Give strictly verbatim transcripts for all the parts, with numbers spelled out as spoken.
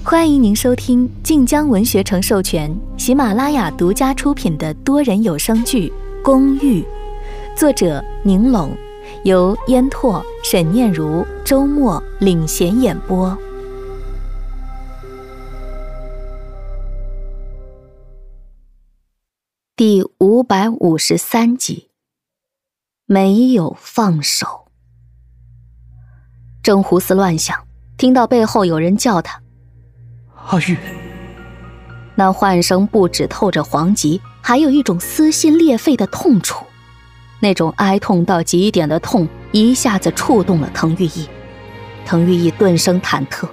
欢迎您收听晋江文学城授权、喜马拉雅独家出品的多人有声剧《公寓》，作者宁拢，由烟拓、沈念如、周末领衔演播。第五百五十三集，没有放手。正胡思乱想，听到背后有人叫他。 阿玉， 那唤声不只透着黄急，还有一种撕心裂肺的痛楚。那种哀痛到极点的痛一下子触动了滕玉意。滕玉意顿生忐忑。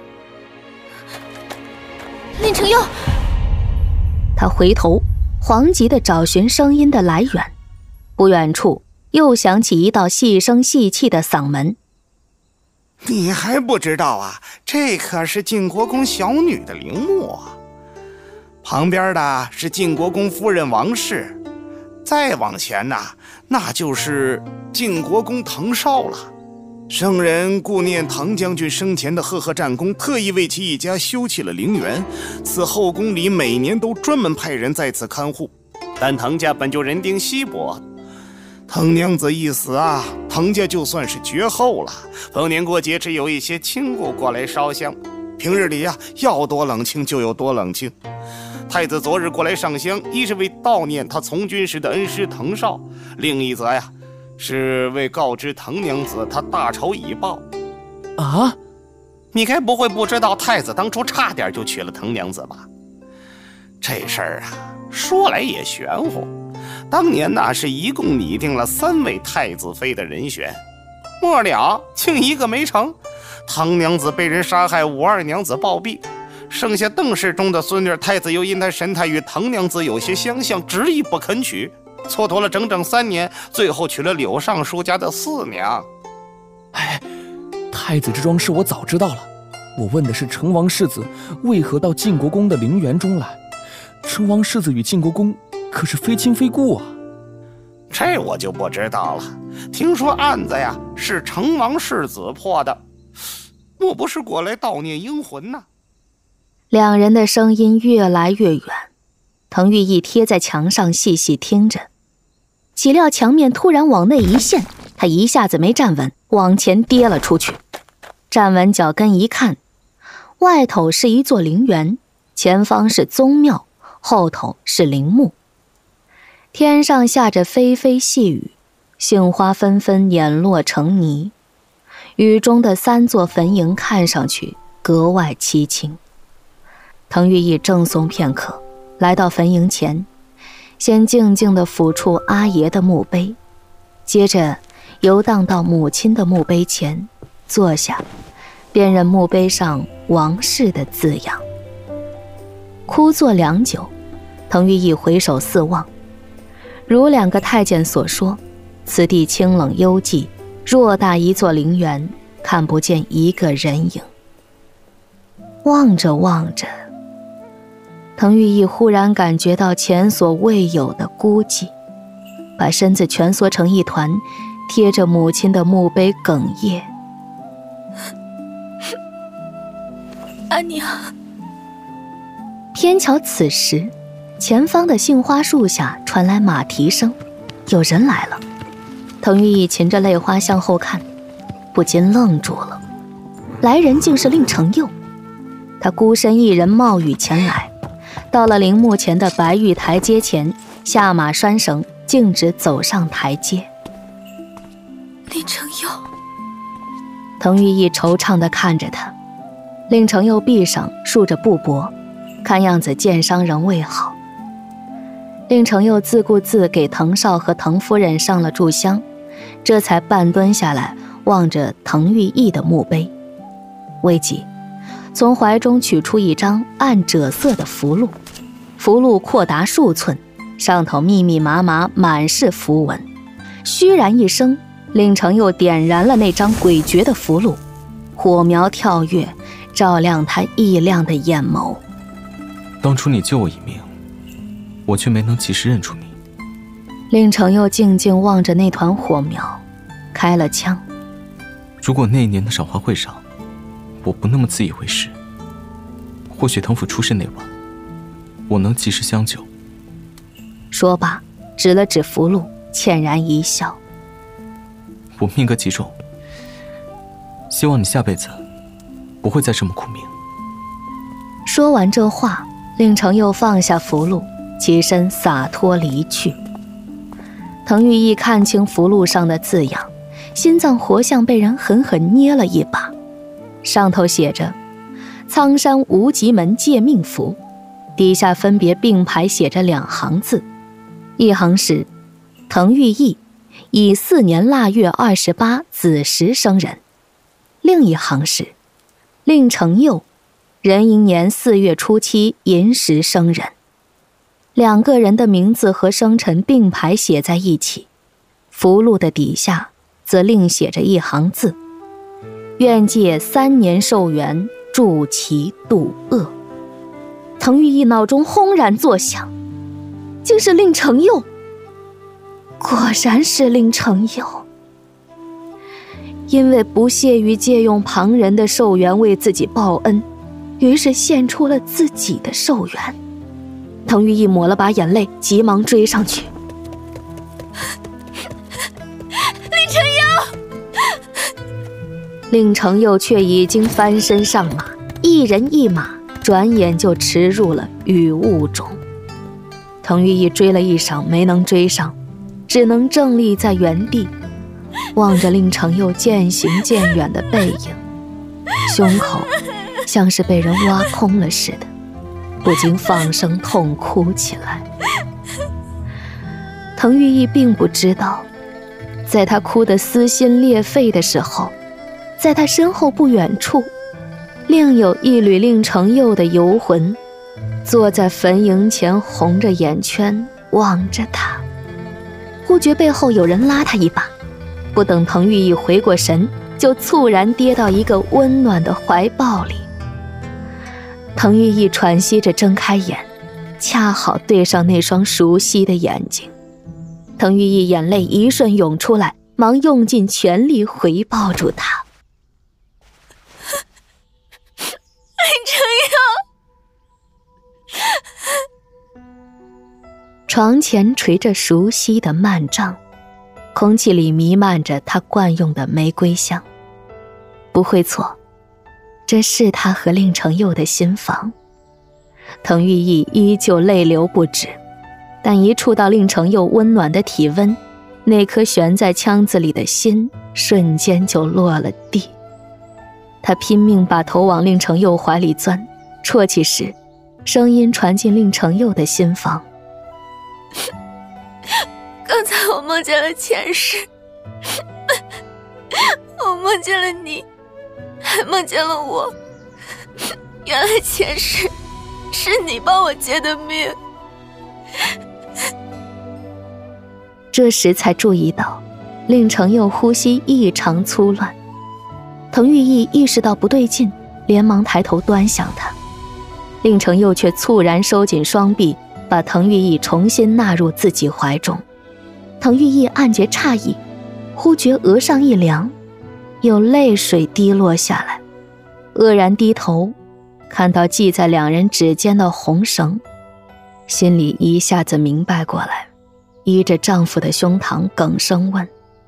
令承佑！ 他回头惶急地找寻声音的来源，不远处又响起一道细声细气的嗓门。 你还不知道啊，这可是晋国公小女的陵墓啊。旁边的是晋国公夫人王氏，再往前呐、啊，那就是晋国公滕绍了。圣人顾念滕将军生前的赫赫战功，特意为其一家修葺了陵园，此后宫里每年都专门派人在此看护。但滕家本就人丁稀薄，滕娘子一死啊，滕家就算是绝后了。逢年过节只有一些亲故过来烧香，平日里呀、啊、要多冷清就有多冷清。太子昨日过来上香，一是为悼念他从军时的恩师滕绍，另一则呀是为告知滕娘子他大仇已报。 啊， 你该不会不知道太子当初差点就娶了滕娘子吧？这事儿啊说来也玄乎，当年那是一共拟定了三位太子妃的人选，末了竟一个没成。滕娘子被人杀害，武二娘子暴毙，剩下邓氏中的孙女，太子又因她神态与滕娘子有些相像，执意不肯娶，蹉跎了整整三年，最后娶了柳尚书家的四娘。 哎，太子之桩事我早知道了，我问的是成王世子为何到晋国公的陵园中来。成王世子与晋国公可是非亲非故啊。 这我就不知道了，听说案子呀是成王世子破的，莫不是过来悼念英魂呢？ 两人的声音越来越远，滕玉意贴在墙上细细听着，岂料墙面突然往内一陷，他一下子没站稳，往前跌了出去。站稳脚跟一看，外头是一座陵园，前方是宗庙，后头是陵墓。天上下着霏霏细雨，杏花纷纷碾落成泥，雨中的三座坟茔看上去格外凄清。滕玉意正诵片刻，来到坟茔前，先静静地抚触阿爷的墓碑，接着游荡到母亲的墓碑前坐下，辨认墓碑上王氏的字样。枯坐良久，滕玉意回首四望，如两个太监所说，此地清冷幽寂，偌大一座陵园，看不见一个人影。望着望着，滕玉意忽然感觉到前所未有的孤寂，把身子蜷缩成一团，贴着母亲的墓碑哽咽。 阿娘。 偏巧此时，前方的杏花树下传来马蹄声，有人来了。滕玉意噙着泪花向后看，不禁愣住了。来人竟是令承佑，他孤身一人冒雨前来，到了陵墓前的白玉台阶前，下马拴绳，径直走上台阶。 令承佑。 滕玉意惆怅地看着他，令承佑臂上竖着布帛，看样子箭伤仍未好。令承佑自顾自给滕绍和滕夫人上了炷香，这才半蹲下来望着滕玉意的墓碑，未几，从怀中取出一张暗赭色的符箓，符箓阔达数寸，上头密密麻麻满是符文。虚然一声，令承佑点燃了那张诡谲的符箓，火苗跳跃，照亮他异亮的眼眸。 当初你救我一命，我却没能及时认出你。 令承佑静静望着那团火苗，开了枪。 如果那一年的赏花会上，我不那么自以为是， 或许藤府出事那晚，我能及时相救。 说罢，指了指符箓，歉然一笑。 我命格极重，希望你下辈子不会再这么苦命。 说完这话，令程又放下符箓，起身洒脱离去。滕玉义看清符箓上的字样，心脏活像被人狠狠捏了一把，上头写着苍山无极门借命符，底下分别并排写着两行字，一行是滕玉义乙巳年腊月二十八子时生人，另一行是令程又壬寅年四月初七寅时生人。两个人的名字和生辰并排写在一起，符箓的底下则另写着一行字：愿借三年寿元，助其度厄。滕玉义脑中轰然作响，竟是令程又，果然是令程又。因为不屑于借用旁人的寿元为自己报恩，于是献出了自己的寿元。滕玉义抹了把眼泪，急忙追上去。 令程又， 令程又却已经翻身上马，一人一马，转眼就驰入了雨雾中。滕玉义追了一晌，没能追上，只能正立在原地，望着令程又渐行渐远的背影，胸口像是被人挖空了似的，不禁放声痛哭起来。滕玉义并不知道，在他哭得撕心裂肺的时候，在他身后不远处，另有一缕令程又的游魂，坐在坟茔前，红着眼圈望着他。忽觉背后有人拉他一把，不等滕玉义回过神，就猝然跌到一个温暖的怀抱里。滕玉义喘息着睁开眼，恰好对上那双熟悉的眼睛。滕玉义眼泪一瞬涌出来，忙用尽全力回抱住他。 令程又， 床前垂着熟悉的幔帐，空气里弥漫着他惯用的玫瑰香。不会错，这是他和令程又的新房。滕玉义依旧泪流不止，但一触到令程又温暖的体温，那颗悬在腔子里的心瞬间就落了地。他拼命把头往令程又怀里钻，啜泣时，声音传进令程又的心房。 刚才我梦见了前世，我梦见了你，还梦见了我。原来前世是你帮我借的命。 这时才注意到，令程又呼吸异常粗乱。滕玉义意识到不对劲，连忙抬头端详他。令程又却猝然收紧双臂，把滕玉义重新纳入自己怀中。滕玉义暗觉诧异，忽觉额上一凉，有泪水滴落下来，愕然低头，看到系在两人指间的红绳，心里一下子明白过来，依着丈夫的胸膛哽声问：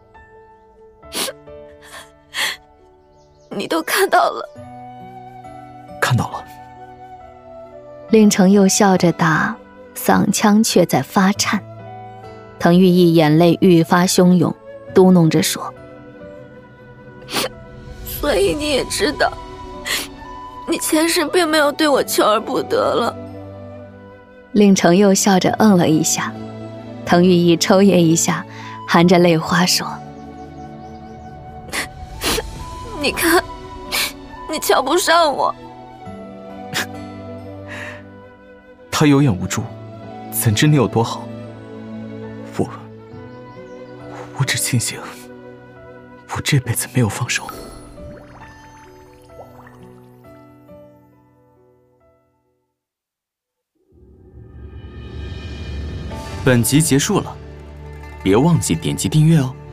你都看到了？ 看到了。 令程又笑着答，嗓腔却在发颤。滕玉义眼泪愈发汹涌，嘟哝着说： 所以你也知道，你前世并没有对我求而不得了。 令程又笑着嗯了一下。滕玉义抽噎一下，含着泪花说： 你看，你瞧不上我。 他有眼无珠，怎知你有多好？我，我只庆幸，我这辈子没有放手。本集结束了，别忘记点击订阅哦。